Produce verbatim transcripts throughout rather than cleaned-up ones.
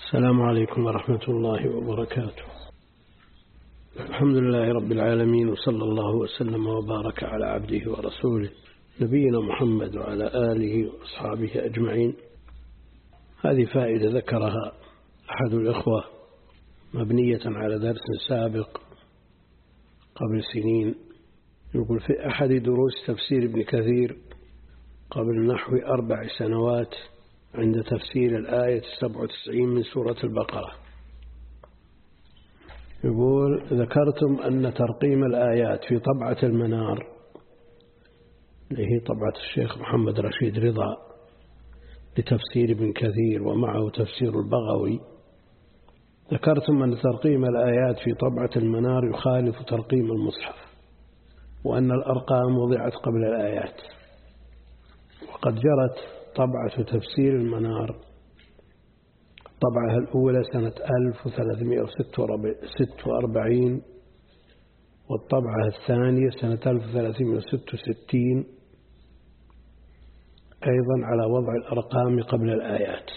السلام عليكم ورحمة الله وبركاته. الحمد لله رب العالمين، وصلى الله وسلم وبارك على عبده ورسوله نبينا محمد وعلى آله وأصحابه أجمعين. هذه فائدة ذكرها أحد الإخوة مبنية على درس سابق قبل سنين. يقول: في أحد دروس تفسير ابن كثير قبل نحو أربع سنوات عند تفسير الآية السبع وتسعين من سورة البقرة، يقول: ذكرتم أن ترقيم الآيات في طبعة المنار، اللي هي طبعة الشيخ محمد رشيد رضا لتفسير ابن كثير ومعه تفسير البغوي، ذكرتم أن ترقيم الآيات في طبعة المنار يخالف ترقيم المصحف، وأن الأرقام وضعت قبل الآيات. وقد جرت طبعة تفسير المنار الطبعة الأولى سنة ألف وثلاثمائة وستة وأربعين، والطبعة الثانية سنة ألف وثلاثمائة وستة وستين، أيضا على وضع الأرقام قبل الآيات.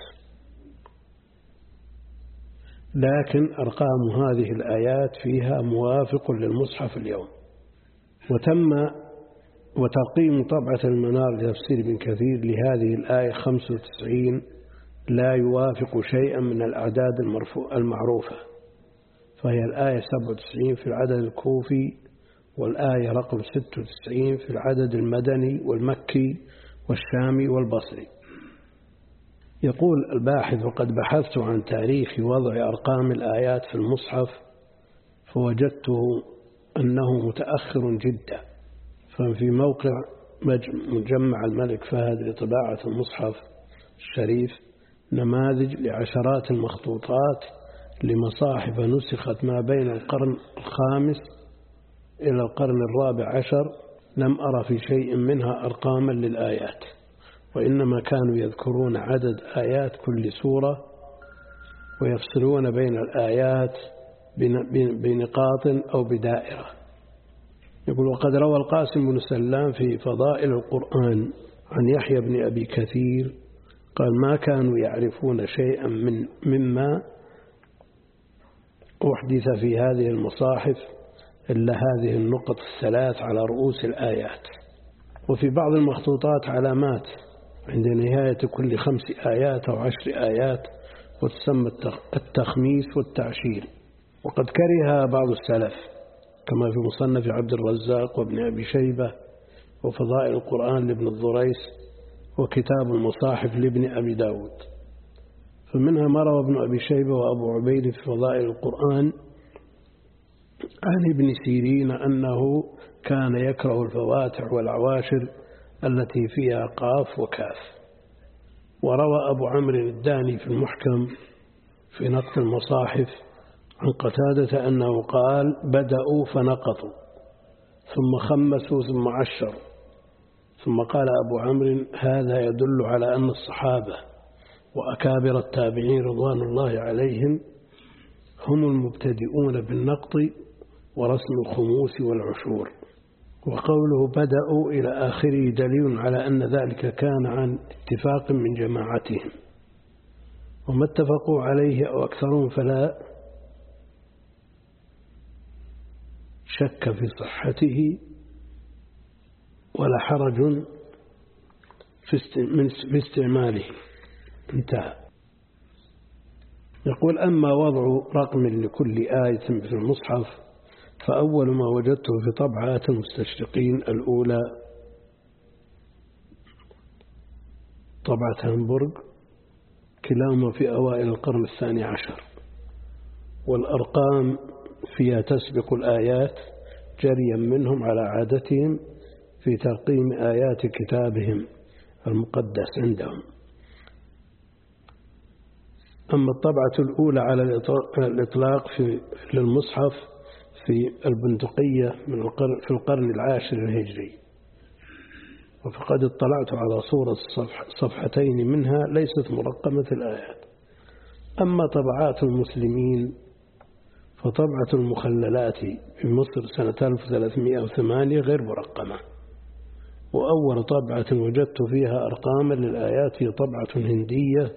لكن أرقام هذه الآيات فيها موافق للمصحف اليوم. وتم وترقيم طبعة المنار لتفسير ابن كثير لهذه الآية خمسة وتسعين لا يوافق شيئا من الأعداد المعروفة، فهي الآية سبعة وتسعين في العدد الكوفي، والآية رقم ستة وتسعين في العدد المدني والمكي والشامي والبصري. يقول الباحث: وقد بحثت عن تاريخ وضع أرقام الآيات في المصحف فوجدته أنه متأخر جدا. ففي موقع مجمع الملك فهد لطباعة المصحف الشريف نماذج لعشرات المخطوطات لمصاحف نسخت ما بين القرن الخامس إلى القرن الرابع عشر، لم أرى في شيء منها أرقاما للآيات، وإنما كانوا يذكرون عدد آيات كل سورة ويفصلون بين الآيات بنقاط أو بدائرة. يقول: وقد روى القاسم بن سلام في فضائل القرآن عن يحيى بن أبي كثير قال: ما كانوا يعرفون شيئا من مما أحدث في هذه المصاحف إلا هذه النقط الثلاث على رؤوس الآيات. وفي بعض المخطوطات علامات عند نهاية كل خمس آيات أو عشر آيات، وتسمى التخميس والتعشير. وقد كره بعض السلف كما في مصنف عبد الرزاق وابن أبي شيبة وفضائل القرآن لابن الضريس وكتاب المصاحف لابن أبي داود. فمنها ما روى ابن أبي شيبة وأبو عبيد في فضائل القرآن عن ابن سيرين أنه كان يكره الفواتح والعواشر التي فيها قاف وكاف. وروى أبو عمرو الداني في المحكم في نقد المصاحف عن قتادة أنه قال: بدأوا فنقطوا ثم خمسوا ثم عشروا. ثم قال أبو عمرو: هذا يدل على أن الصحابة وأكابر التابعين رضوان الله عليهم هم المبتدئون بالنقط ورسم الخموس والعشور. وقوله بدأوا إلى آخره دليل على أن ذلك كان عن اتفاق من جماعتهم، وما اتفقوا عليه أو أكثرهم فلا شك في صحته ولا حرج في استعماله. انتهى. يقول: أما وضع رقم لكل آية في المصحف فأول ما وجدته في طبعات المستشرقين الأولى طبعة هامبورغ، كلاهما في أوائل القرن الثاني عشر، والأرقام فيها تسبق الآيات جريا منهم على عادتهم في ترقيم آيات كتابهم المقدس عندهم. أما الطبعة الأولى على الإطلاق في للمصحف في البندقية من القرن في القرن العاشر الهجري، وفقد اطلعت على صورة صفح صفحتين منها ليست مرقمة الآيات. أما طبعات المسلمين فطبعة المخللات في مصر سنة ألف وثلاثمائة وثمانية غير مرقمة، وأول طبعة وجدت فيها أرقاما للآيات هي طبعة هندية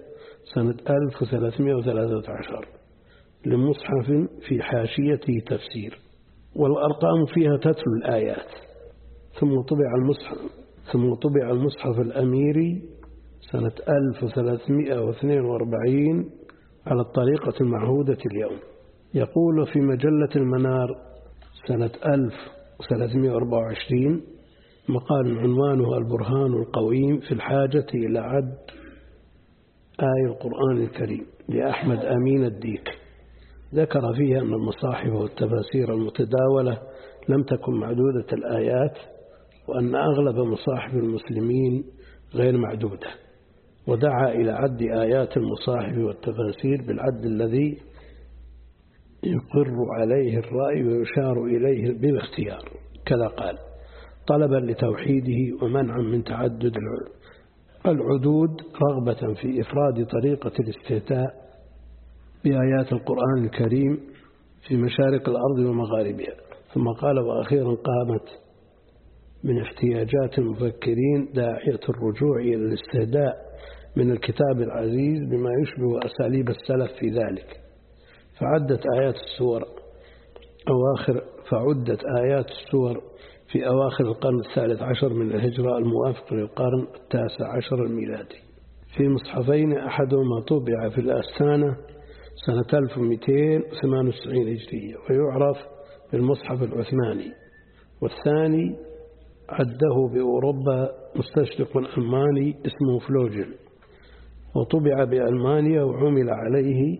سنة ألف وثلاثمائة وثلاثة عشر لمصحف في حاشيته تفسير، والأرقام فيها تتلو الآيات. ثم طبع المصحف ثم طبع المصحف الأميري سنة ألف وثلاثمائة واثنين وأربعين على الطريقة المعهودة اليوم. يقول في مجلة المنار سنة ألف وثلاثمائة وأربعة وعشرين مقال عنوانه البرهان القويم في الحاجة إلى عد آية القرآن الكريم لأحمد أمين الديك، ذكر فيها أن المصاحف والتفاسير المتداولة لم تكن معدودة الآيات، وأن أغلب مصاحف المسلمين غير معدودة، ودعا إلى عد آيات المصاحف والتفاسير بالعد الذي يقر عليه الرأي ويشار إليه بالاختيار، كذا قال، طلبا لتوحيده ومنعا من تعدد العدود، رغبة في إفراد طريقة الاستهتاء بآيات القرآن الكريم في مشارق الأرض ومغاربها. ثم قال: وأخيرا قامت من احتياجات المفكرين داعية الرجوع إلى الاستهداء من الكتاب العزيز بما يشبه أساليب السلف في ذلك، فعدت آيات السور أواخر فعدت آيات السور في أواخر القرن الثالث عشر من الهجرة الموافق للقرن التاسع عشر الميلادي في مصحفين، أحدهما طبع في الأستانة سنة ألف ومئتين وثمانية وتسعين هجرية ويعرف بالمصحف العثماني، والثاني عده بأوروبا مستشرق ألماني اسمه فلوجل، وطبع بألمانيا وعمل عليه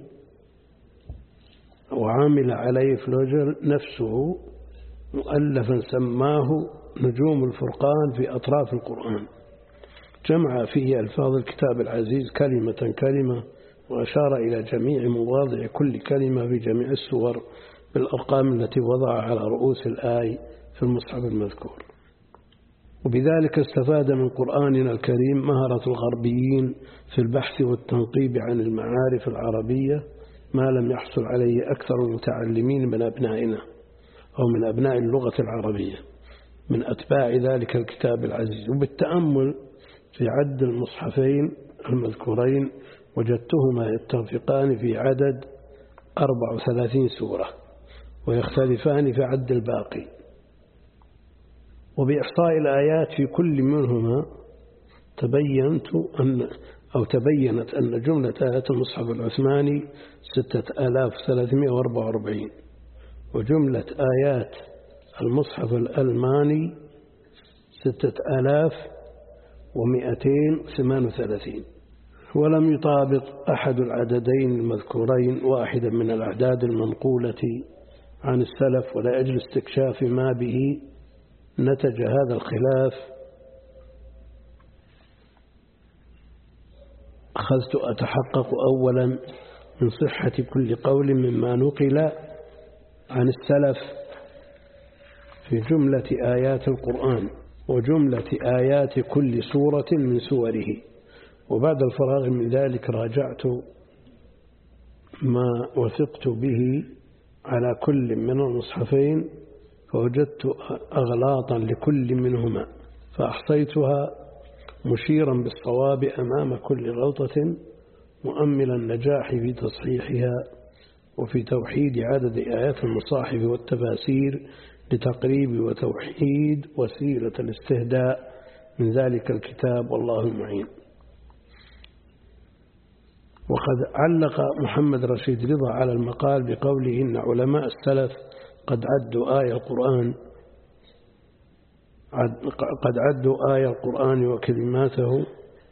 وعامل عليه فلوجل نفسه مؤلفا سماه نجوم الفرقان في أطراف القرآن، جمع فيه ألفاظ الكتاب العزيز كلمة كلمة، وأشار إلى جميع مواضع كل كلمة في جميع السور بالأرقام التي وضع على رؤوس الآي في المصحف المذكور. وبذلك استفاد من قرآننا الكريم مهرة الغربيين في البحث والتنقيب عن المعارف العربية ما لم يحصل عليه أكثر المتعلمين من أبنائنا أو من أبناء اللغة العربية من أتباع ذلك الكتاب العزيز. وبالتأمل في عد المصحفين المذكورين وجدتهما يتفقان في عدد أربع وثلاثين سورة ويختلفان في عد الباقي، وبإحصاء الآيات في كل منهما تبينت أن أو تبينت أن جملة آيات المصحف العثماني ستة آلاف وثلاثمائة وأربعة وأربعين، وجملة آيات المصحف الألماني ستة آلاف ومئتين وثمانية وثلاثين، ولم يطابق أحد العددين المذكورين واحدا من الأعداد المنقولة عن السلف، ولا أجل استكشاف ما به نتج هذا الخلاف أخذت أتحقق أولا من صحة كل قول مما نقل عن السلف في جملة آيات القرآن وجملة آيات كل سورة من سوره، وبعد الفراغ من ذلك راجعت ما وثقت به على كل من المصحفين فوجدت أغلاطا لكل منهما فأحصيتها مشيرا بالصواب أمام كل غلطة، مؤملا النجاح في تصحيحها وفي توحيد عدد آيات المصاحف والتفاسير لتقريب وتوحيد وسيلة الاستهداء من ذلك الكتاب، والله المعين. وقد علق محمد رشيد رضا على المقال بقوله إن علماء السلف قد عدوا آية القرآن قد عدوا آية القرآن وكلماته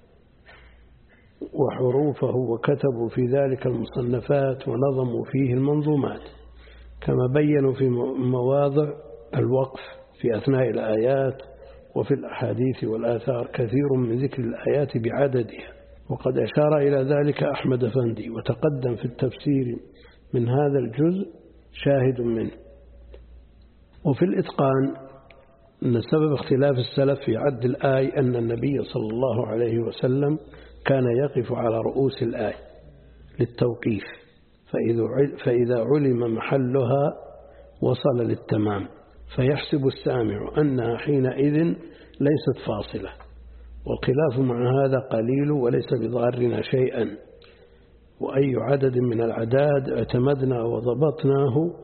وحروفه وكتبوا في ذلك المصنفات ونظموا فيه المنظومات، كما بينوا في مواضع الوقف في أثناء الآيات وفي الأحاديث والآثار كثير من ذكر الآيات بعددها، وقد أشار إلى ذلك أحمد فندي، وتقدم في التفسير من هذا الجزء شاهد منه. وفي الإتقان أن سبب اختلاف السلف في عد الآية أن النبي صلى الله عليه وسلم كان يقف على رؤوس الآية للتوقيف، فإذا علم محلها وصل للتمام، فيحسب السامع أنها حينئذ ليست فاصلة، والخلاف مع هذا قليل وليس بضارنا شيئا، وأي عدد من الأعداد اعتمدنا وضبطناه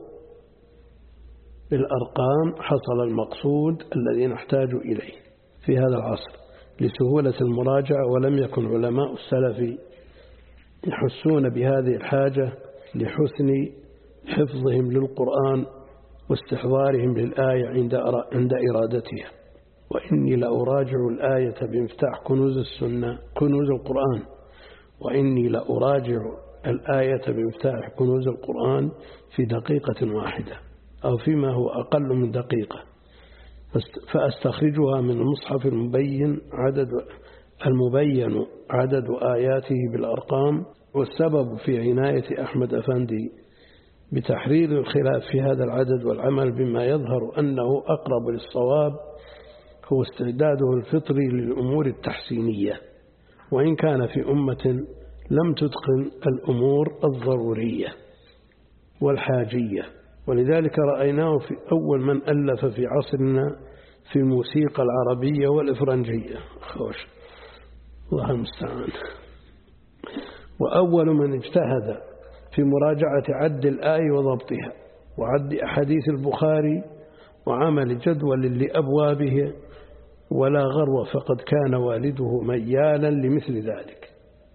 بالأرقام حصل المقصود الذي نحتاج إليه في هذا العصر لسهولة المراجعة. ولم يكن علماء السلف يحسون بهذه الحاجة لحسن حفظهم للقرآن واستحضارهم للآية عند عند إرادتها. وإني لأراجع الآية بمفتاح كنوز السنة كنوز القرآن وإني لأراجع الآية بمفتاح كنوز القرآن في دقيقة واحدة أو فيما هو أقل من دقيقة، فأستخرجها من المصحف المبين عدد المبين عدد آياته بالأرقام. والسبب في عناية أحمد أفندي بتحرير الخلاف في هذا العدد والعمل بما يظهر أنه أقرب للصواب هو استعداده الفطري للأمور التحسينية، وإن كان في أمة لم تتقن الأمور الضرورية والحاجية. ولذلك رأيناه في أول من ألف في عصرنا في الموسيقى العربية والإفرنجية، خوش الله المستعان، وأول من اجتهد في مراجعة عد الآية وضبطها وعد أحاديث البخاري وعمل جدول لأبوابه ولا غرو، فقد كان والده ميالا لمثل ذلك.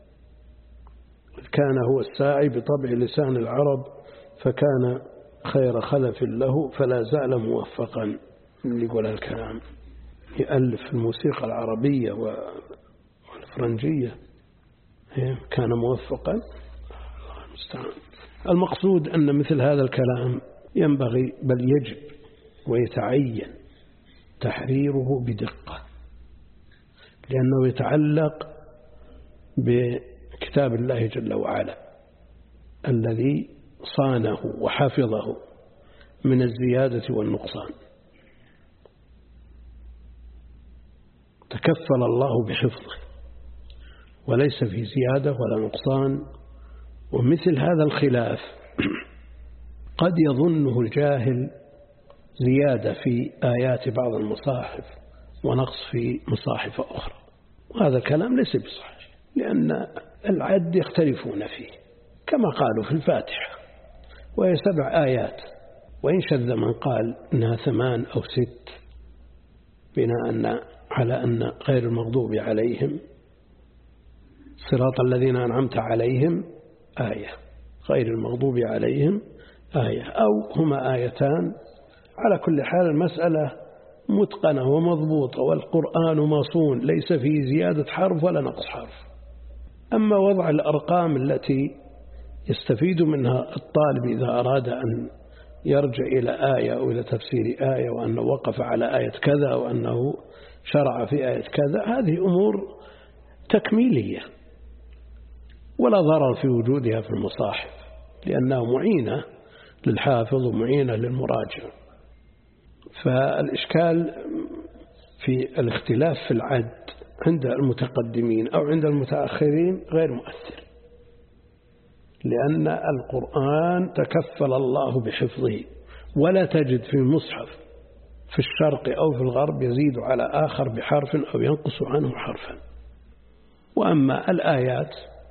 كان هو الساعي بطبع لسان العرب فكان خير خلف له فلا زال موفقا. اللي يقول الكلام يألف الموسيقى العربية والفرنجية كان موفقا، الله المستعان. المقصود أن مثل هذا الكلام ينبغي بل يجب ويتعين تحريره بدقة، لأنه يتعلق بكتاب الله جل وعلا الذي صانه وحفظه من الزيادة والنقصان. تكفل الله بحفظه وليس في زيادة ولا نقصان. ومثل هذا الخلاف قد يظنه الجاهل زيادة في آيات بعض المصاحف ونقص في مصاحف أخرى، وهذا الكلام ليس بصحيح، لأن العد يختلفون فيه كما قالوا في الفاتحة وهي سبع آيات، وإن شذ من قال إنها ثمان أو ست بناء على أن غير المغضوب عليهم صراط الذين أنعمت عليهم آية، غير المغضوب عليهم آية، أو هما آيتان. على كل حال المسألة متقنة ومضبوطة والقرآن مصون ليس فيه زيادة حرف ولا نقص حرف. أما وضع الأرقام التي يستفيد منها الطالب إذا أراد أن يرجع إلى آية أو إلى تفسير آية وأنه وقف على آية كذا وأنه شرع في آية كذا، هذه أمور تكميلية ولا ضرر في وجودها في المصاحف، لأنها معينة للحافظ ومعينة للمراجع. فالإشكال في الاختلاف في العد عند المتقدمين أو عند المتأخرين غير مؤثر، لأن القرآن تكفل الله بحفظه، ولا تجد في المصحف في الشرق أو في الغرب يزيد على آخر بحرف أو ينقص عنه حرفا. وأما الآيات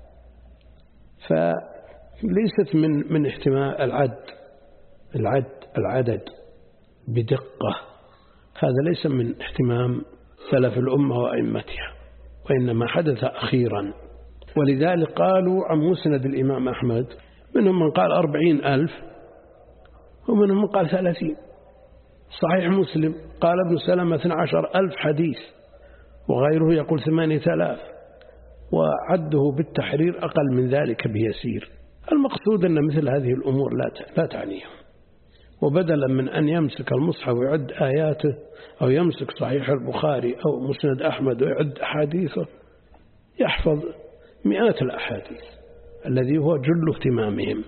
فليست من من احتمال العد العد العدد بدقة، هذا ليس من اهتمام سلف الأمة وأئمتها، وإنما حدث أخيرا. ولذلك قالوا عن مسند الإمام أحمد منهم من قال أربعين ألف ومنهم من قال ثلاثين. صحيح مسلم قال ابن سلمة اثنى عشر ألف حديث وغيره يقول ثمانية آلاف، وعده بالتحرير أقل من ذلك بيسير. المقصود أن مثل هذه الأمور لا لا تعنيهم، وبدلا من أن يمسك المصحف ويعد آياته أو يمسك صحيح البخاري أو مسند أحمد ويعد أحاديثه يحفظ مئات الأحاديث الذي هو جل اهتمامهم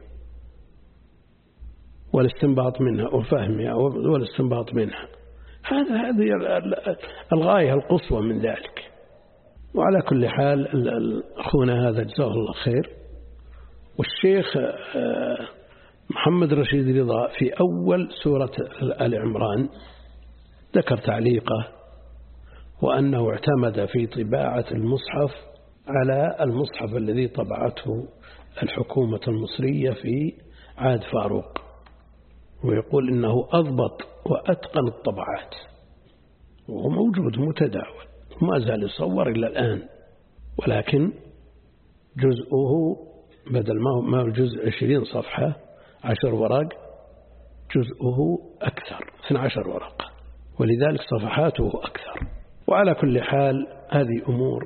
والاستنباط منها وفهمها والاستنباط منها. هذا هذه الغاية القصوى من ذلك. وعلى كل حال أخونا هذا جزاه الله خير. والشيخ محمد رشيد رضا في أول سورة آل عمران ذكر تعليقه وأنه اعتمد في طباعة المصحف على المصحف الذي طبعته الحكومة المصرية في عهد فاروق، ويقول إنه أضبط وأتقن الطبعات، وهو موجود متداول وما زال يصور إلى الآن، ولكن جزءه بدل ما هو جزء عشرين صفحة عشر ورق، جزءه أكثر اثني عشر ورقة، ولذلك صفحاته أكثر. وعلى كل حال هذه أمور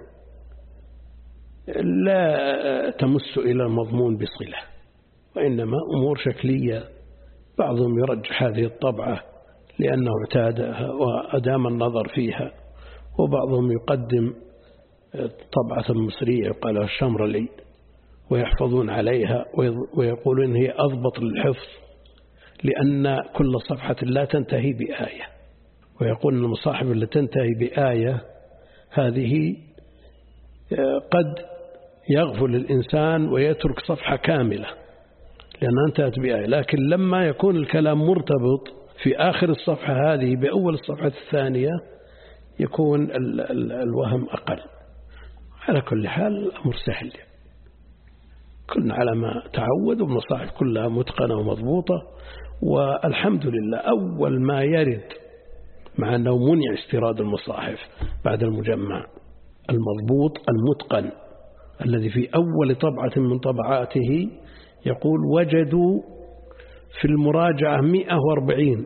لا تمس إلى المضمون بصلة، وإنما أمور شكلية. بعضهم يرجح هذه الطبعة لأنه اعتادها وأدام النظر فيها، وبعضهم يقدم طبعة مصرية يقال لها الشمرلي ويحفظون عليها ويقولون هي أضبط للحفظ لأن كل صفحة لا تنتهي بآية، ويقول أن المصاحف التي تنتهي بآية هذه قد يغفل الإنسان ويترك صفحة كاملة لأنها انتهت بآية، لكن لما يكون الكلام مرتبط في آخر الصفحة هذه بأول الصفحة الثانية يكون ال ال الوهم أقل. على كل حال الأمر سهل، كلنا على ما تعود، والمصاحف كلها متقنة ومضبوطة، والحمد لله. أول ما يرد مع أنه منع استيراد المصاحف بعد المجمع المضبوط المتقن الذي في أول طبعة من طبعاته يقول وجدوا في المراجعة مئة وأربعين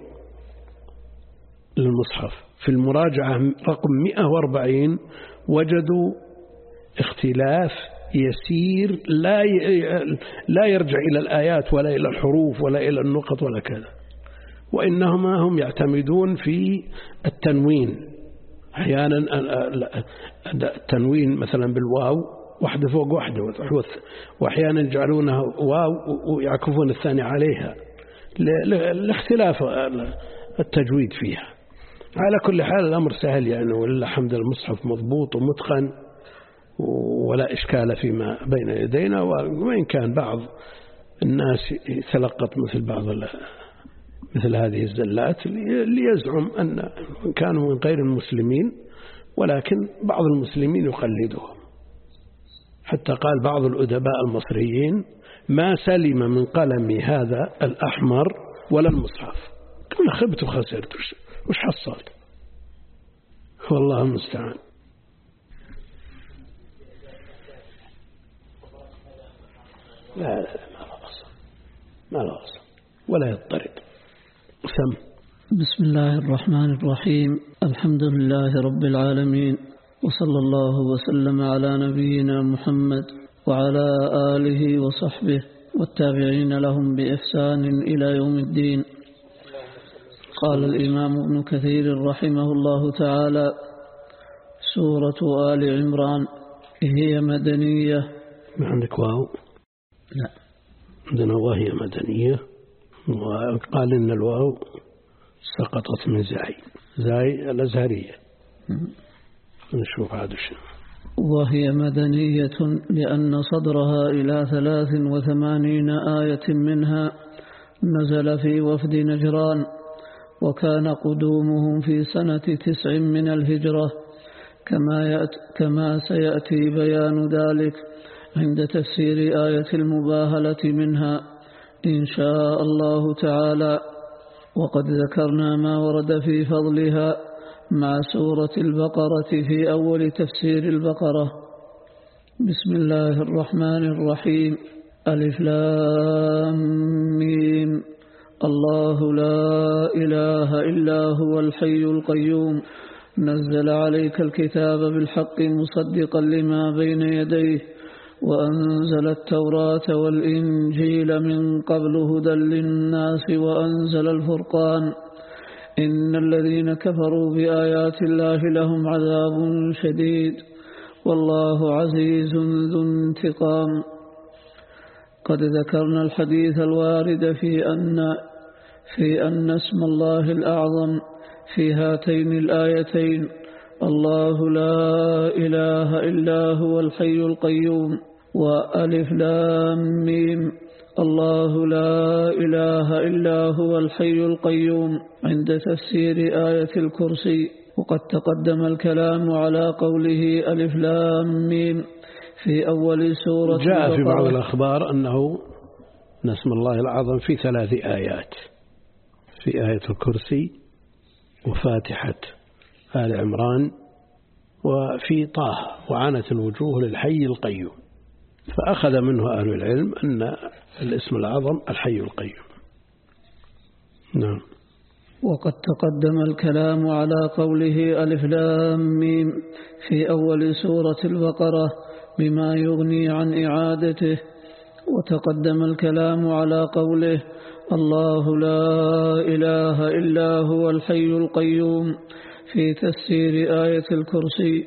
للمصحف، في المراجعة رقم مئة وأربعين وجدوا اختلاف يسير لا لا يرجع إلى الآيات ولا إلى الحروف ولا إلى النقط ولا كذا، وإنهما هم يعتمدون في التنوين. أحيانا التنوين مثلا بالواو واحدة فوق واحدة، وأحيانا يجعلونها واو ويعكفون الثاني عليها لاختلاف التجويد فيها. على كل حال الأمر سهل يعني، ولله الحمد المصحف مضبوط ومتقن ولا إشكال فيما بين يدينا، وإن كان بعض الناس يتلقط مثل بعض مثل هذه الزلات ليزعم أن كانوا من غير المسلمين، ولكن بعض المسلمين يقلدهم. حتى قال بعض الأدباء المصريين ما سلم من قلمي هذا الأحمر ولا المصحف، كل خبت وخسرت وش حصلت، والله المستعان. لا لا لا ما له أصل، ما له أصل ولا يضطرد. سم. بسم الله الرحمن الرحيم، الحمد لله رب العالمين، وصلى الله وسلم على نبينا محمد وعلى آله وصحبه والتابعين لهم بإحسان إلى يوم الدين. قال الإمام ابن كثير رحمه الله تعالى: سورة آل عمران هي مدنية. ما عندك واو؟ لا عندنا وهي مدنية، وقال إن الواو سقطت من زاي زاي الأزهرية. نشوف هذا الشيء. وهي مدنية لأن صدرها إلى ثلاث وثمانين آية منها نزل في وفد نجران، وكان قدومهم في سنة تسع من الهجرة، كما, يأت كما سيأتي بيان ذلك عند تفسير آية المباهلة منها إن شاء الله تعالى. وقد ذكرنا ما ورد في فضلها مع سورة البقرة في أول تفسير البقرة. بسم الله الرحمن الرحيم. ألف لام ميم. الله لا إله إلا هو الحي القيوم، نزل عليك الكتاب بالحق مصدقا لما بين يديه، وأنزل التوراة والإنجيل من قبل هدى للناس، وأنزل الفرقان. إن الذين كفروا بآيات الله لهم عذاب شديد، والله عزيز ذو انتقام. قد ذكرنا الحديث الوارد في أن في أن اسم الله الأعظم في هاتين الآيتين الله لا إله إلا هو الحي القيوم، وألف لام ميم الله لا إله إلا هو الحي القيوم عند تفسير آية الكرسي. وقد تقدم الكلام على قوله ألف لام ميم في أول سورة جاء في بعض الأخبار أنه اسم الله الأعظم في ثلاث آيات، في آية الكرسي وفاتحة آل عمران وفي طه وعنت الوجوه للحي القيوم، فأخذ منه أهل العلم أن الاسم الأعظم الحي القيوم. نعم. وقد تقدم الكلام على قوله ألف لام ميم في أول سورة البقرة بما يغني عن إعادته، وتقدم الكلام على قوله الله لا إله إلا هو الحي القيوم في تفسير آية الكرسي.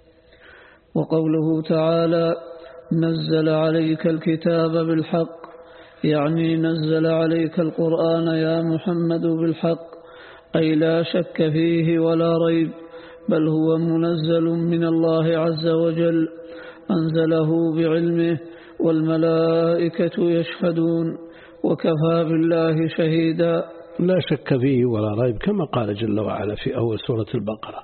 وقوله تعالى نزل عليك الكتاب بالحق، يعني نزل عليك القرآن يا محمد بالحق، أي لا شك فيه ولا ريب، بل هو منزل من الله عز وجل، أنزله بعلمه والملائكة يشهدون وكفى بالله شهيدا. لا شك فيه ولا ريب، كما قال جل وعلا في أول سورة البقرة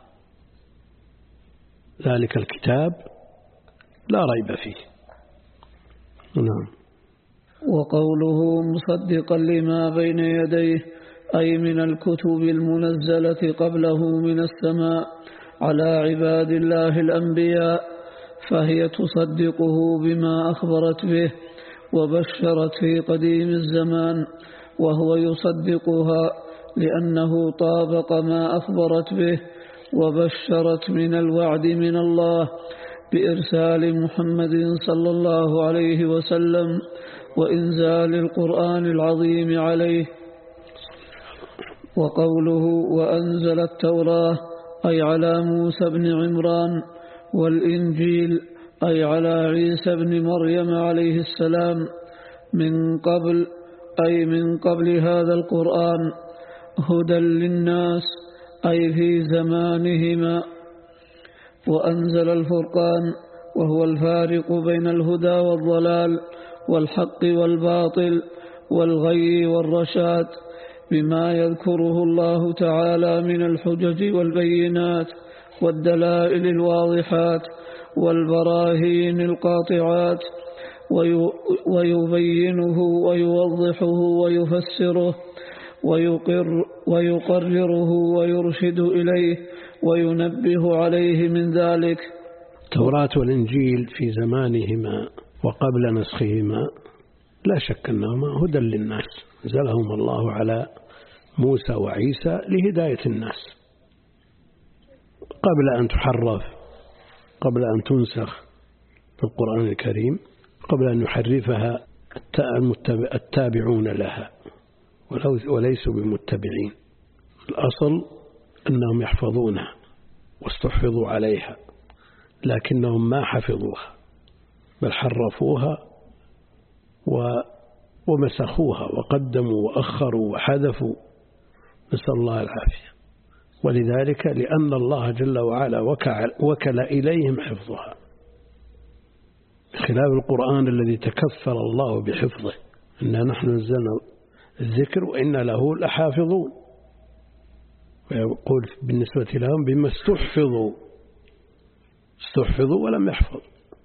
ذلك الكتاب لا ريب فيه. نعم. وقوله مصدقا لما بين يديه، أي من الكتب المنزلة قبله من السماء على عباد الله الأنبياء، فهي تصدقه بما أخبرت به وبشرت في قديم الزمان، وهو يصدقها لأنه طابق ما أخبرت به وبشرت من الوعد من الله بإرسال محمد صلى الله عليه وسلم وإنزال القرآن العظيم عليه. وقوله وأنزل التوراة أي على موسى بن عمران، والإنجيل أي على عيسى بن مريم عليه السلام من قبل، أي من قبل هذا القرآن، هدى للناس أي في زمانهما. وأنزل الفرقان وهو الفارق بين الهدى والضلال والحق والباطل والغي والرشاد، بما يذكره الله تعالى من الحجج والبينات والدلائل الواضحات والبراهين القاطعات، ويبينه ويوضحه ويفسره ويقر ويقرره ويرشد إليه وينبه عليه من ذلك. التوراة والإنجيل في زمانهما وقبل نسخهما لا شك أنهما هدى للناس، أنزلهم الله على موسى وعيسى لهداية الناس قبل أن تحرف، قبل أن تنسخ في القرآن الكريم، قبل أن يحرفها التابعون لها وليسوا بمتبعين. الأصل أنهم يحفظونها واستحفظوا عليها، لكنهم ما حفظوها بل حرفوها ومسخوها وقدموا وأخروا وحذفوا، نسأل الله العافية. ولذلك لأن الله جل وعلا وكل إليهم حفظها، بخلاف القرآن الذي تكفل الله بحفظه، إنا نحن نزلنا الذكر وإنا له لحافظون، ويقول بالنسبة لهم بما استحفظوا، استحفظوا ولم يحفظ.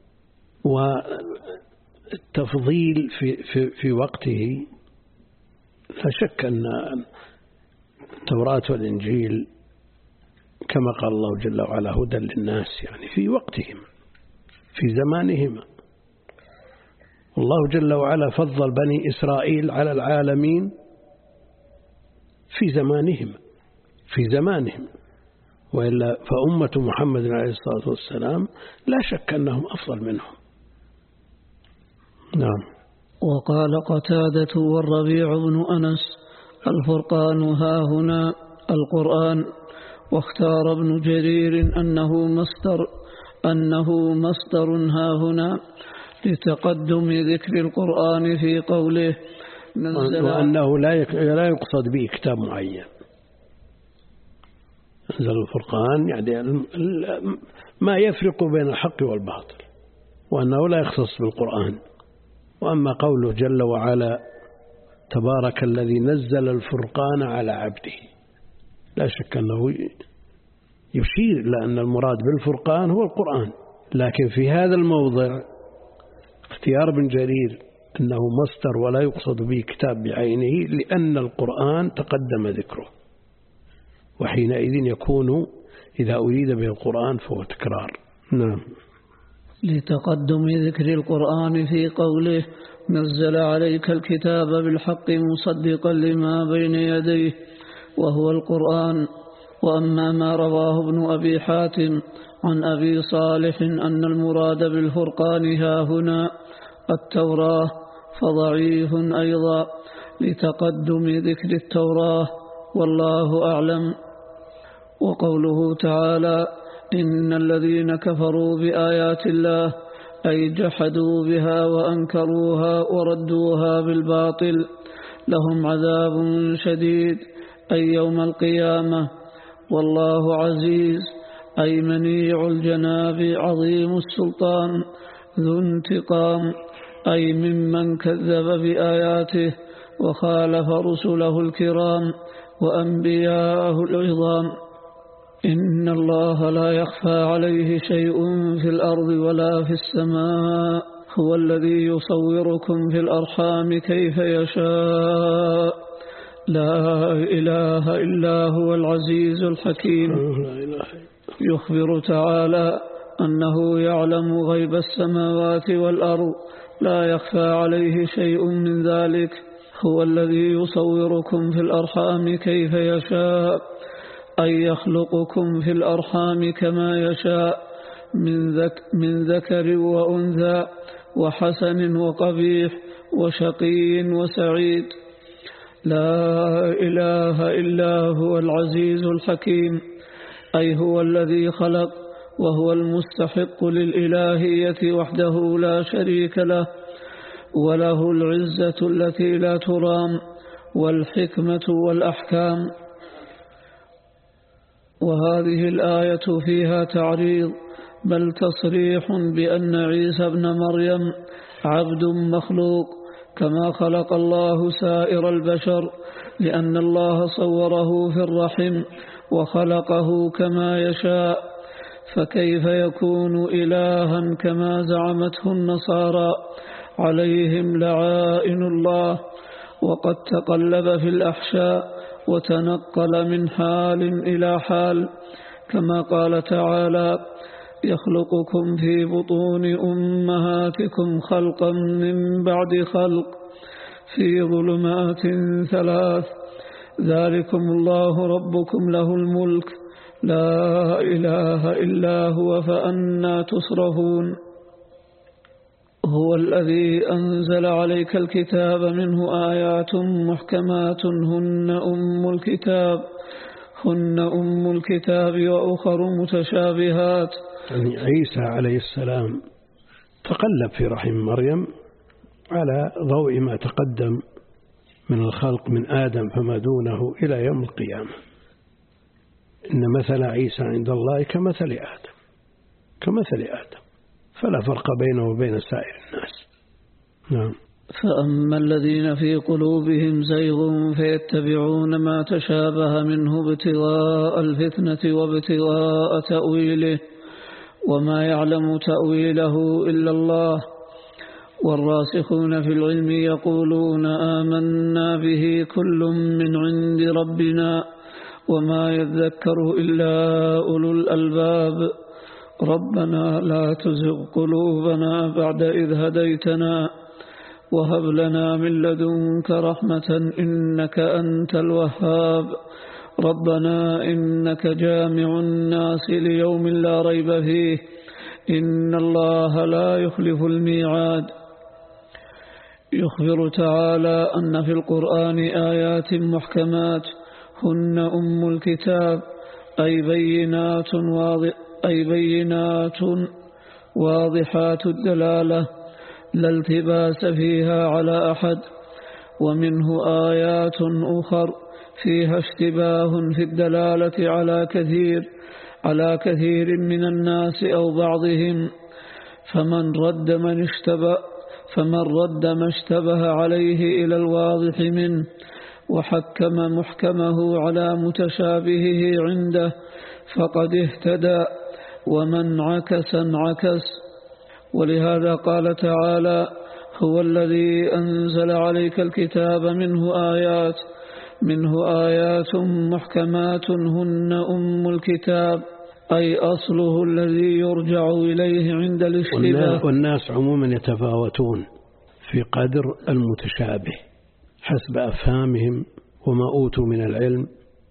والتفضيل في, في, في وقته لا شك أن التوراة والإنجيل كما قال الله جل وعلا هدى للناس، يعني في وقتهم في زمانهما. الله جل وعلا فضل بني إسرائيل على العالمين في زمانهم في زمانهم وإلا فأمة محمد عليه الصلاة والسلام لا شك أنهم أفضل منهم. نعم. وقال قتادة والربيع بن أنس الفرقان ها هنا القرآن، واختار ابن جرير أنه مصدر أنه مصدر ها هنا لتقدم ذكر القرآن في قوله نزل، وأنه لا يقصد به كتاب معين. نزل الفرقان يعني ما يفرق بين الحق والباطل، وأنه لا يختص بالقرآن. وأما قوله جل وعلا تبارك الذي نزل الفرقان على عبده، لا شك أنه يشير إلى أن المراد بالفرقان هو القرآن لكن في هذا الموضع اختيار ابن جرير أنه مصدر ولا يقصد به كتاب بعينه، لأن القرآن تقدم ذكره، وحينئذ يكون إذا أريد به القرآن فهو تكرار. نعم. لتقدم ذكر القرآن في قوله نزل عليك الكتاب بالحق مصدقا لما بين يديه وهو القرآن. وأما ما رواه ابن أبي حاتم عن أبي صالح أن المراد بالفرقان ها هنا التوراة فضعيف أيضا لتقدم ذكر التوراة، والله أعلم. وقوله تعالى إن الذين كفروا بآيات الله أي جحدوا بها وأنكروها وردوها بالباطل لهم عذاب شديد أي يوم القيامة، والله عزيز أي منيع الجناب عظيم السلطان ذو انتقام أي ممن كذب بآياته وخالف رسله الكرام وأنبياءه العظام. إن الله لا يخفى عليه شيء في الأرض ولا في السماء، هو الذي يصوركم في الأرحام كيف يشاء، لا إله إلا هو العزيز الحكيم. يخبر تعالى أنه يعلم غيب السماوات والأرض لا يخفى عليه شيء من ذلك، هو الذي يصوركم في الأرحام كيف يشاء أي يخلقكم في الأرحام كما يشاء من, ذك من ذكر وأنثى وحسن وقبيح وشقي وسعيد، لا إله إلا هو العزيز الحكيم أي هو الذي خلق وهو المستحق للإلهية وحده لا شريك له، وله العزة التي لا ترام والحكمة والأحكام. وهذه الآية فيها تعريض بل تصريح بأن عيسى ابن مريم عبد مخلوق كما خلق الله سائر البشر، لأن الله صوره في الرحم وخلقه كما يشاء، فكيف يكون إلها كما زعمته النصارى عليهم لعائن الله، وقد تقلب في الأحشاء وتنقل من حال إلى حال، كما قال تعالى يخلقكم في بطون أمهاتكم خلقا من بعد خلق في ظلمات ثلاث ذلكم الله ربكم له الملك لا إله إلا هو فأنى تصرفون. هو الذي أنزل عليك الكتاب منه آيات محكمات هن أم الكتاب هن أم الكتاب وأخر متشابهات. يعني عيسى عليه السلام تقلب في رحم مريم على ضوء ما تقدم من الخلق من آدم فما دونه إلى يوم القيامة. إن مثل عيسى عند الله كمثل آدم كمثل آدم فلا فرق بينه وبين سائر الناس. نعم. فأما الذين في قلوبهم زيغ فيتبعون ما تشابه منه ابتغاء الفتنة وابتغاء تأويله وما يعلم تأويله إلا الله، والراسخون في العلم يقولون آمنا به كل من عند ربنا وما يذكر إلا أولو الألباب. ربنا لا تزغ قلوبنا بعد إذ هديتنا وهب لنا من لدنك رحمة إنك أنت الوهاب. ربنا إنك جامع الناس ليوم لا ريب فيه إن الله لا يخلف الميعاد. يخبر تعالى أن في القرآن آيات محكمات هن أم الكتاب أي بينات واضح أي بينات واضحات الدلالة لا التباس فيها على أحد، ومنه آيات أخر فيها اشتباه في الدلالة على كثير على كثير من الناس أو بعضهم، فمن رد من اشتبه فمن رد ما اشتبه عليه إلى الواضح منه وحكم محكمه على متشابهه عنده فقد اهتدى، ومن عكس انعكس. ولهذا قال تعالى: هو الذي أنزل عليك الكتاب منه آيات منه آيات محكمات هن أم الكتاب، أي أصله الذي يرجع إليه عند الاشتباه. والناس عموما يتفاوتون في قدر المتشابه حسب أفهامهم وما أوتوا من العلم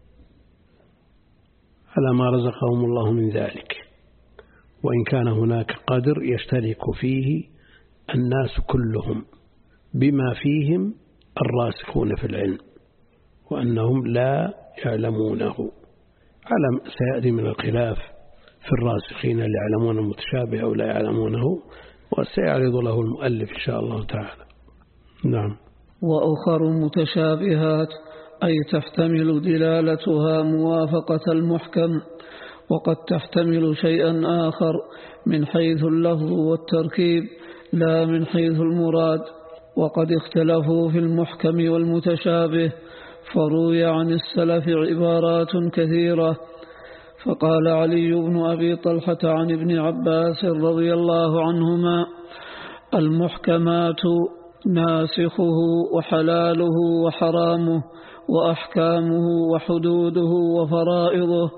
على ما رزقهم الله من ذلك، وإن كان هناك قدر يشترك فيه الناس كلهم بما فيهم الراسخون في العلم، وأنهم لا يعلمونه. علم سيأتي من الخلاف في الراسخين اللي يعلمون المتشابه أو لا يعلمونه، وسيعرض له المؤلف إن شاء الله تعالى. نعم. وأخر متشابهات أي تحتمل دلالتها موافقة المحكم، وقد تحتمل شيئا آخر من حيث اللفظ والتركيب لا من حيث المراد. وقد اختلفوا في المحكم والمتشابه، فروي عن السلف عبارات كثيرة. فقال علي بن أبي طلحة عن ابن عباس رضي الله عنهما: المحكمات ناسخه وحلاله وحرامه وأحكامه وحدوده وفرائضه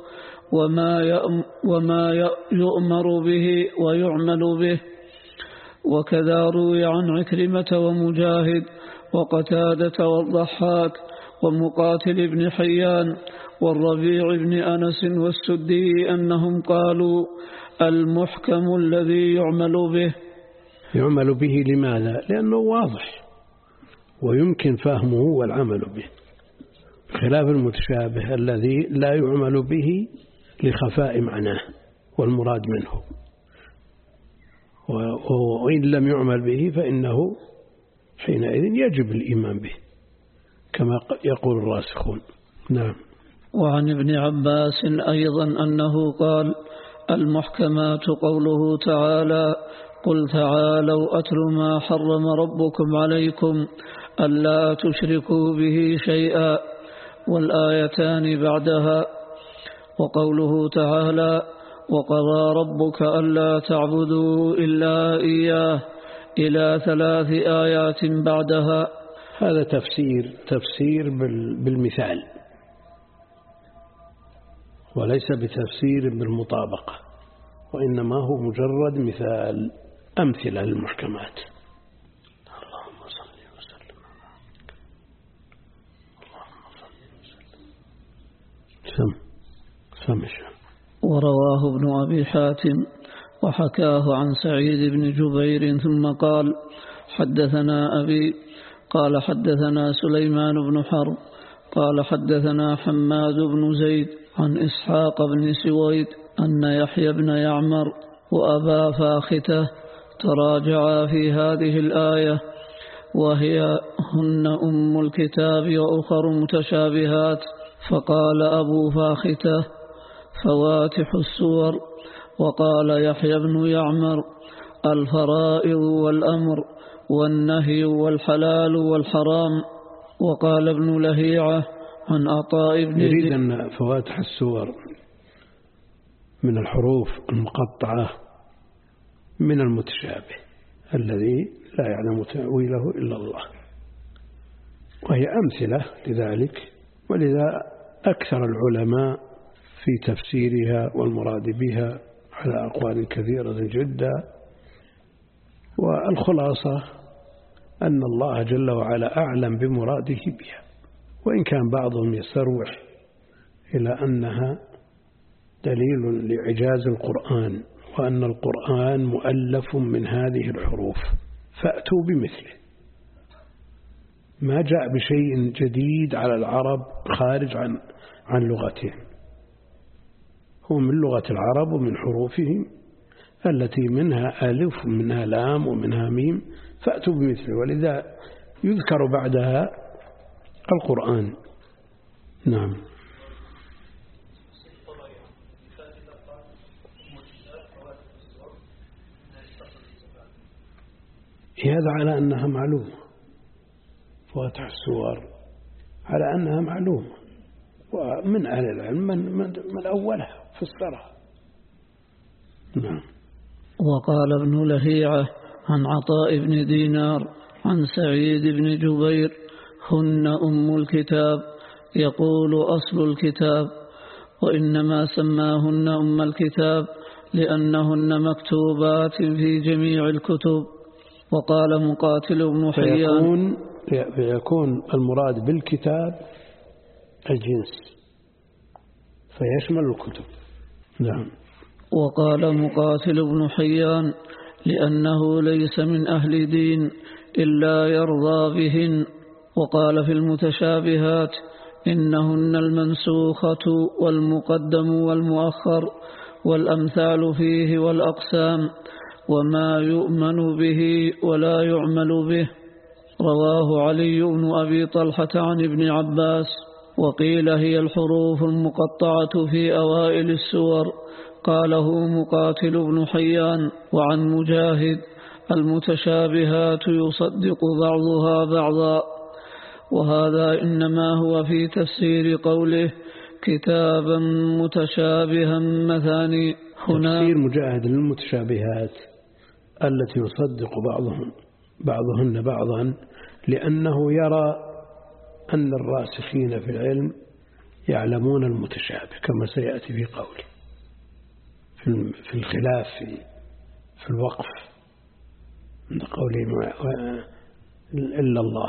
وما يؤمر به ويعمل به. وكذا روي عن عكرمة ومجاهد وقتادة والضحاك ومقاتل بن حيان والربيع بن أنس والسدي أنهم قالوا: المحكم الذي يعمل به. يعمل به لماذا؟ لأنه واضح ويمكن فهمه والعمل به، خلاف المتشابه الذي لا يعمل به لخفاء معناه والمراد منه، وإن لم يعمل به فإنه حينئذ يجب الإيمان به كما يقول الراسخون. نعم. وعن ابن عباس أيضا أنه قال: المحكمات قوله تعالى: قل تعالوا أتل ما حرم ربكم عليكم ألا تشركوا به شيئا، والآيتان بعدها. وقوله تعالى: وقضى ربك ألا تعبدوا إلا إياه، إلى ثلاث آيات بعدها. هذا تفسير تفسير بالمثال وليس بتفسير بالمطابقة، وإنما هو مجرد مثال، أمثلة للمحكمات. اللهم صل وسلم اللهم صل وسلم سم سم. ورواه ابن أبي حاتم وحكاه عن سعيد بن جبير ثم قال: حدثنا أبي قال حدثنا سليمان بن حرب قال حدثنا حماد بن زيد عن إسحاق بن سويد أن يحيى بن يعمر وأبا فاختة تراجعا في هذه الآية، وهي هن أم الكتاب وأخر متشابهات. فقال أبو فاختة: فواتح السور. وقال يحيى بن يعمر: الفرائض والأمر والنهي والحلال والحرام. وقال ابن لهيعة عن عطاء بن يريد أن فواتح السور من الحروف المقطعة من المتشابه الذي لا يعلم تأويله إلا الله، وهي أمثلة لذلك، ولذا أكثر العلماء في تفسيرها والمراد بها على أقوال كثيرة جدا. والخلاصة أن الله جل وعلا أعلم بمراده بها، وإن كان بعضهم يستروح إلى أنها دليل لإعجاز القرآن، وأن القرآن مؤلف من هذه الحروف، فأتوا بمثله. ما جاء بشيء جديد على العرب خارج عن عن لغتهم، هو من لغة العرب ومن حروفهم التي منها ألف ومنها لام ومنها ميم، فأتوا بمثله، ولذا يذكر بعدها القرآن. نعم. هذا على أنها معلومة، فواتح السور على أنها معلومة، ومن أهل العلم من, من, من أولها فسرها نعم. وقال ابن لهيعة عن عطاء بن دينار عن سعيد بن جبير: هن أم الكتاب، يقول أصل الكتاب، وإنما سماهن أم الكتاب لأنهن مكتوبات في جميع الكتب. وقال مقاتل بن حيان: فيكون المراد بالكتاب الجنس فيشمل الكتب. نعم. وقال مقاتل بن حيان: لأنه ليس من أهل دين إلا يرضى بهن. وقال في المتشابهات: إنهن المنسوخة والمقدم والمؤخر والأمثال فيه والأقسام وما يؤمن به ولا يعمل به. رواه علي بن أبي طلحة عن ابن عباس. وقيل هي الحروف المقطعة في أوائل السور، قاله مقاتل بن حيان. وعن مجاهد: المتشابهات يصدق بعضها بعضا. وهذا إنما هو في تفسير قوله كتابا متشابها مثاني. هنا تفسير مجاهد للمتشابهات التي يصدق بعضهم بعضهن بعضا، لأنه يرى أن الراسخين في العلم يعلمون المتشابه كما سيأتي في قوله في الخلاف في, في الوقف عند قوله إلا الله،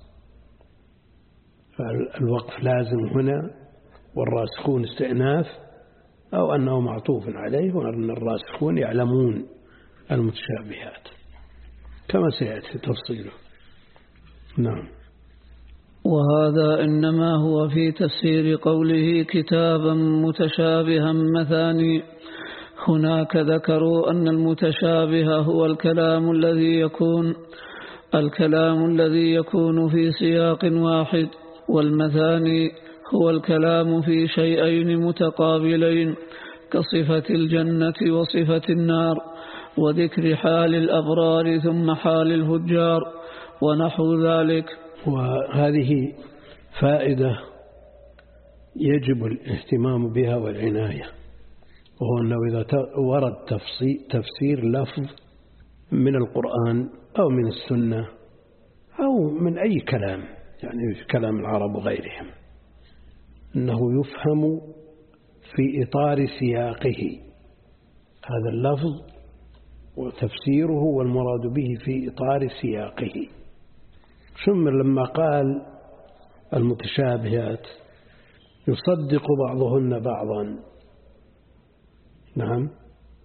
فالوقف لازم هنا والراسخون استئناف، أو أنه معطوف عليه وأن الراسخون يعلمون المتشابهات كما سيأتي تفصيله. نعم. وهذا إنما هو في تفسير قوله كتابا متشابها مثاني. هناك ذكروا أن المتشابه هو الكلام الذي يكون الكلام الذي يكون في سياق واحد، والمثاني هو الكلام في شيئين متقابلين كصفة الجنة وصفة النار، وذكر حال الأبرار ثم حال الفجار ونحو ذلك. وهذه فائدة يجب الاهتمام بها والعناية، وهو أنه إذا ورد تفسير لفظ من القرآن أو من السنة أو من أي كلام، يعني في كلام العرب وغيرهم، أنه يفهم في إطار سياقه هذا اللفظ وتفسيره والمراد به في إطار سياقه. ثم لما قال المتشابهات يصدق بعضهن بعضا، نعم،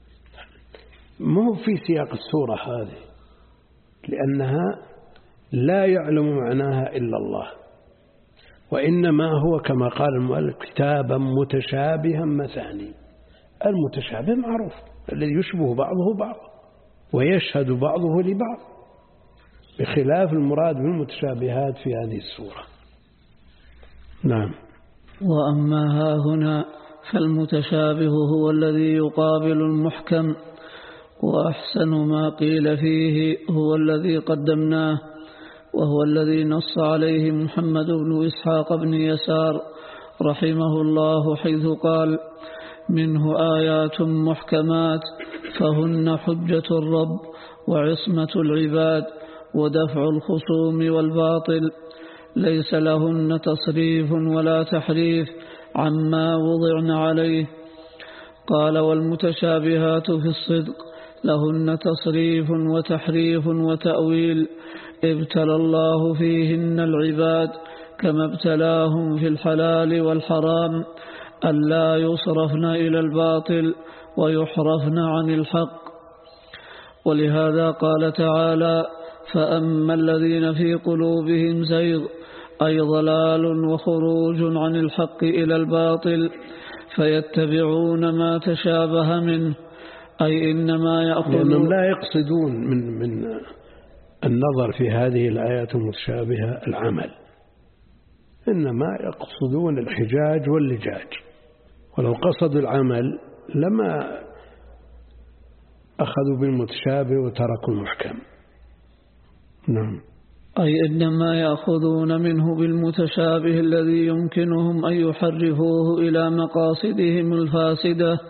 مو في سياق السورة هذه، لأنها لا يعلم معناها إلا الله، وإنما هو كما قال المؤلف كتابا متشابها مثاني. المتشابه معروف الذي يشبه بعضه بعض ويشهد بعضه لبعض، بخلاف المراد بالمتشابهات في هذه السورة. نعم. وأما ها هنا فالمتشابه هو الذي يقابل المحكم، وأحسن ما قيل فيه هو الذي قدمناه، وهو الذي نص عليه محمد بن إسحاق بن يسار رحمه الله، حيث قال: منه آيات محكمات فهن حجة الرب وعصمة العباد ودفع الخصوم والباطل، ليس لهن تصريف ولا تحريف عما وضعن عليه. قال: والمتشابهات في الصدق لهن تصريف وتحريف وتأويل، ابتلى الله فيهن العباد كما ابتلاهم في الحلال والحرام، ألا يصرفن إلى الباطل ويحرفن عن الحق. ولهذا قال تعالى: فأما الذين في قلوبهم زيغ، أي ضلال وخروج عن الحق إلى الباطل، فيتبعون ما تشابه منه، أي إنما يأخذون، لأنهم لا يقصدون من من النظر في هذه الآيات المتشابهة العمل، إنما يقصدون الحجاج واللجاج، ولو قصدوا العمل لما أخذوا بالمتشابه وتركوا المحكم. نعم. أي إنما يأخذون منه بالمتشابه الذي يمكنهم أن يحرفوه إلى مقاصدهم الفاسدة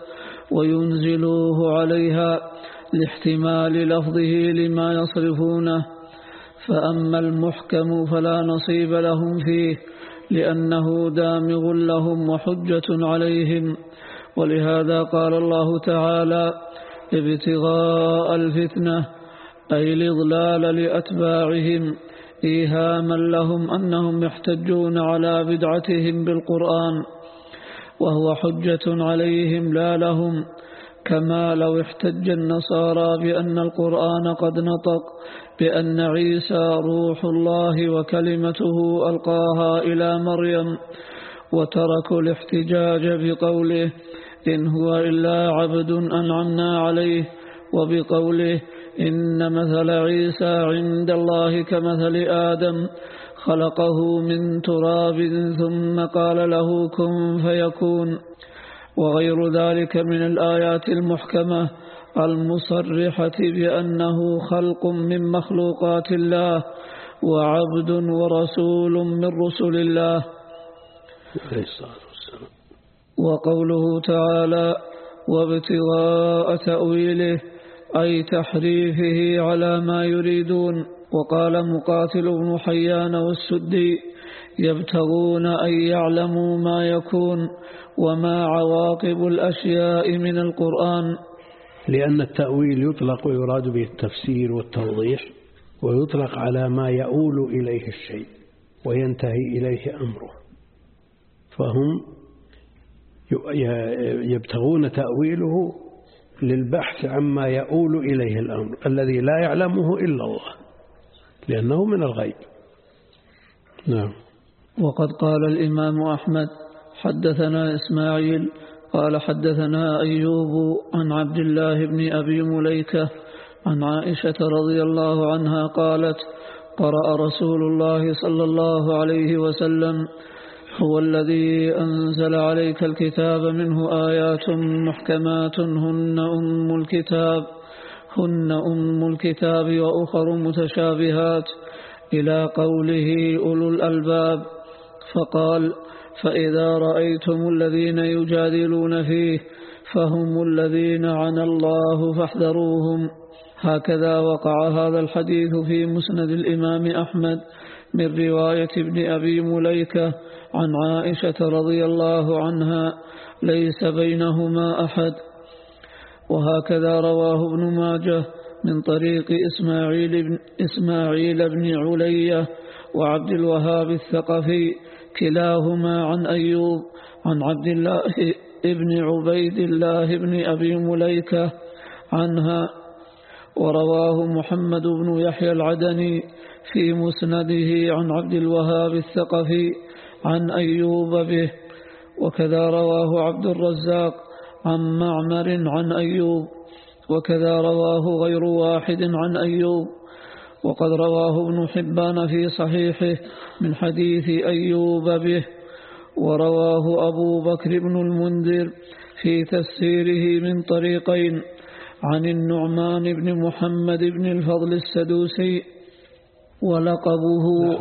وينزلوه عليها لاحتمال لفظه لما يصرفونه. فأما المحكم فلا نصيب لهم فيه لأنه دامغ لهم وحجة عليهم. ولهذا قال الله تعالى: ابتغاء الفتنة، أي الإضلال لأتباعهم، إيهاما لهم أنهم يحتجون على بدعتهم بالقرآن، وهو حجة عليهم لا لهم، كما لو احتج النصارى بأن القرآن قد نطق بأن عيسى روح الله وكلمته ألقاها إلى مريم، وتركوا الاحتجاج بقوله: إن هو إلا عبد أنعمنا عليه، وبقوله: إن مثل عيسى عند الله كمثل آدم خلقه من تراب ثم قال له كن فيكون، وغير ذلك من الآيات المحكمة المصرحة بأنه خلق من مخلوقات الله وعبد ورسول من رسل الله. وقوله تعالى: وابتغاء تأويله، أي تحريفه على ما يريدون. وقال مقاتل بن حيان والسدي: يبتغون أن يعلموا ما يكون وما عواقب الأشياء من القرآن. لأن التأويل يطلق ويراد به التفسير والتوضيح، ويطلق على ما يؤول إليه الشيء وينتهي إليه أمره، فهم يبتغون تأويله للبحث عما يؤول إليه الأمر الذي لا يعلمه إلا الله، لأنه من الغيب. نعم. وقد قال الإمام أحمد: حدثنا إسماعيل قال حدثنا أيوب عن عبد الله بن أبي مليكة عن عائشة رضي الله عنها قالت: قرأ رسول الله صلى الله عليه وسلم: هو الذي أنزل عليك الكتاب منه آيات محكمات هن أم الكتاب هن أم الكتاب وأخر متشابهات، إلى قوله أولو الألباب، فقال: فإذا رأيتم الذين يجادلون فيه فهم الذين عنى الله فاحذروهم. هكذا وقع هذا الحديث في مسند الإمام أحمد من رواية ابن أبي مليكة عن عائشة رضي الله عنها، ليس بينهما أحد. وهكذا رواه ابن ماجه من طريق إسماعيل بن, إسماعيل بن علية وعبد الوهاب الثقفي كلاهما عن أيوب عن عبد الله ابن عبيد الله بن أبي مليكة عنها. ورواه محمد بن يحيى العدني في مسنده عن عبد الوهاب الثقفي عن أيوب به. وكذا رواه عبد الرزاق عن معمر عن أيوب، وكذا رواه غير واحد عن أيوب. وقد رواه ابن حبان في صحيحه من حديث أيوب به. ورواه أبو بكر بن المنذر في تفسيره من طريقين عن النعمان بن محمد بن الفضل السدوسي ولقبه.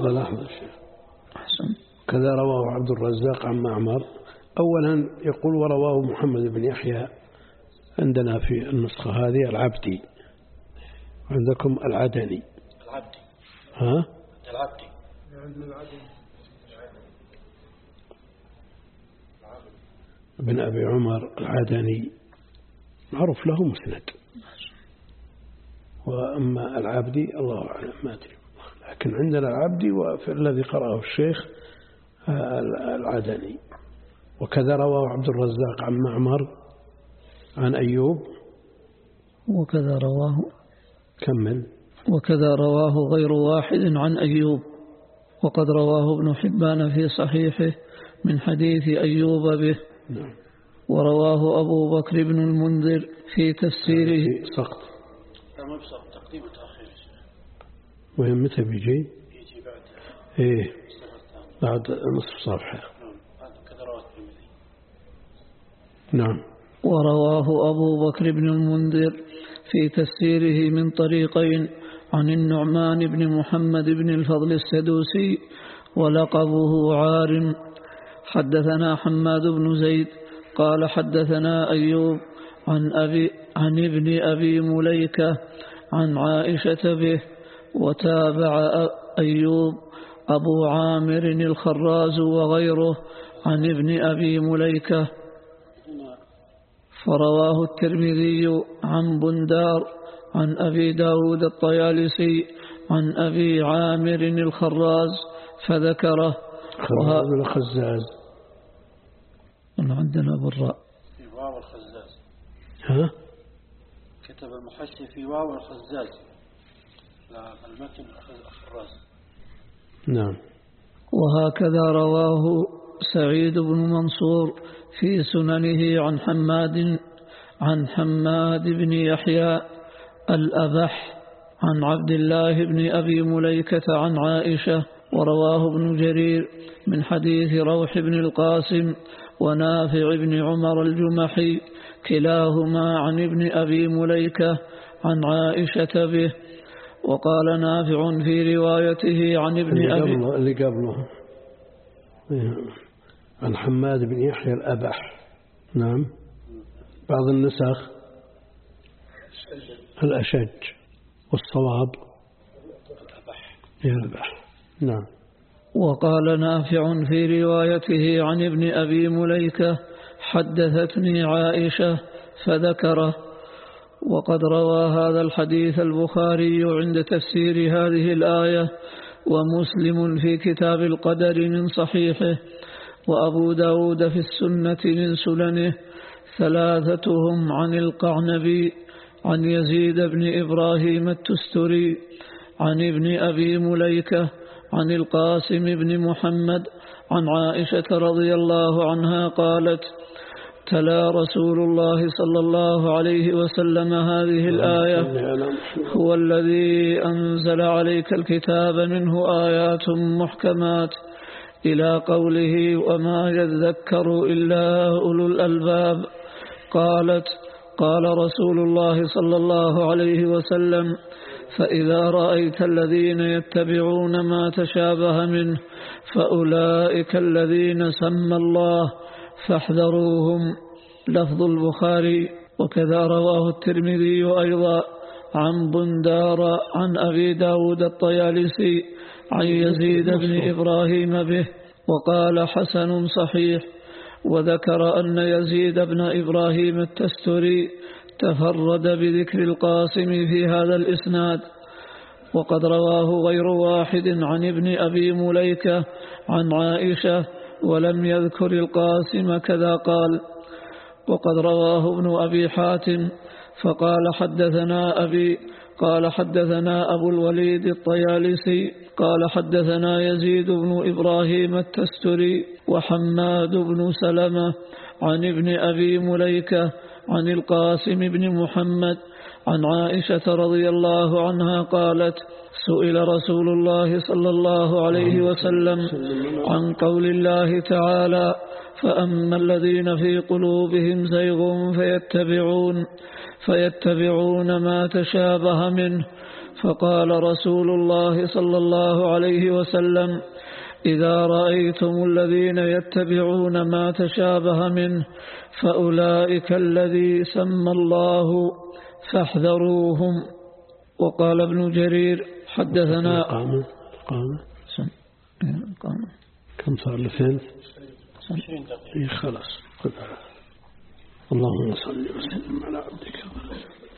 أحسن. كذا رواه عبد الرزاق عن معمر. أولا يقول ورواه محمد بن يحيى، عندنا في النسخة هذه العبدي، عندكم العدني. العبدي. ها؟ العبدي. ابن أبي عمر العدني معروف له مسند، وأما العبدي الله أعلم ما أدري، لكن عندنا العبدي وفي الذي قرأه الشيخ العدني. وكذا رواه عبد الرزاق عن معمر عن أيوب. وكذا رواه كمل. وكذا رواه غير واحد عن أيوب. وقد رواه ابن حبان في صحيحه من حديث أيوب به. نعم. ورواه أبو بكر بن المنذر في تفسيره. سقط. ما بسقط، تقديم وتأخير. وهم متى بيجي؟ يجي بعد. إيه. بعد نصف صفحة. كذا رواه الترمذي. نعم. ورواه أبو بكر بن المنذر في تفسيره من طريقين عن النعمان بن محمد بن الفضل السدوسي ولقبه عارم. حدثنا حماد بن زيد قال حدثنا أيوب عن, أبي عن ابن أبي مليكة عن عائشة به. وتابع أيوب أبو عامر الخراز وغيره عن ابن أبي مليكة. فرواه الترمذي عن بندار عن أبي داود الطيالسي عن أبي عامر الخراز فذكره. خراز ولا خزاز؟ عندنا بالراء في واو الخزاز. ها؟ كتب المحشي في واو الخزاز، لا المتن الخراز. نعم. وهكذا رواه سعيد بن منصور في سننه عن حماد عن حماد بن يحيى الأبح عن عبد الله بن أبي مليكة عن عائشة. ورواه ابن جرير من حديث روح بن القاسم ونافع بن عمر الجمحي كلاهما عن ابن أبي مليكة عن عائشة به. وقال نافع في روايته عن ابن اللي أبي قبله اللي قبله عن حماد بن يحيى الأبح. نعم. بعض النسخ الأشج والصواب الأبح. نعم. وقال نافع في روايته عن ابن أبي مليكة حدثتني عائشة فذكره. وقد روى هذا الحديث البخاري عند تفسير هذه الآية، ومسلم في كتاب القدر من صحيحه، وأبو داود في السنة من سننه، ثلاثتهم عن القعنبي عن يزيد بن إبراهيم التستري عن ابن أبي مليكة عن القاسم بن محمد عن عائشة رضي الله عنها قالت: تلا رسول الله صلى الله عليه وسلم هذه الآية: هو الذي أنزل عليك الكتاب منه آيات محكمات، إلى قوله: وما يذكر إلا أولو الألباب. قالت: قال رسول الله صلى الله عليه وسلم: فإذا رأيت الذين يتبعون ما تشابه منه فأولئك الذين سمى الله فاحذروهم. لفظ البخاري. وكذا رواه الترمذي أيضا عن بندار عن أبي داود الطيالسي عن يزيد بن إبراهيم به، وقال: حسن صحيح. وذكر أن يزيد بن إبراهيم التستري تفرد بذكر القاسم في هذا الإسناد. وقد رواه غير واحد عن ابن أبي مليكة عن عائشة ولم يذكر القاسم كذا قال. وقد رواه ابن أبي حاتم فقال: حدثنا أبي قال حدثنا أبو الوليد الطيالسي قال حدثنا يزيد بن إبراهيم التستري وحماد بن سلمة عن ابن أبي مليكة عن القاسم بن محمد عن عائشة رضي الله عنها قالت: سئل رسول الله صلى الله عليه وسلم عن قول الله تعالى: فأما الذين في قلوبهم زيغ فيتبعون فيتبعون ما تشابه منه، فقال رسول الله صلى الله عليه وسلم: إذا رأيتم الذين يتبعون ما تشابه منه فأولئك الذي سمى الله فاحذروهم. وقال ابن جرير: حدثنا قام قام قام كم صار لفين؟ عشرين دقيقة. خلاص. اللهم صل وسلم على عبدك.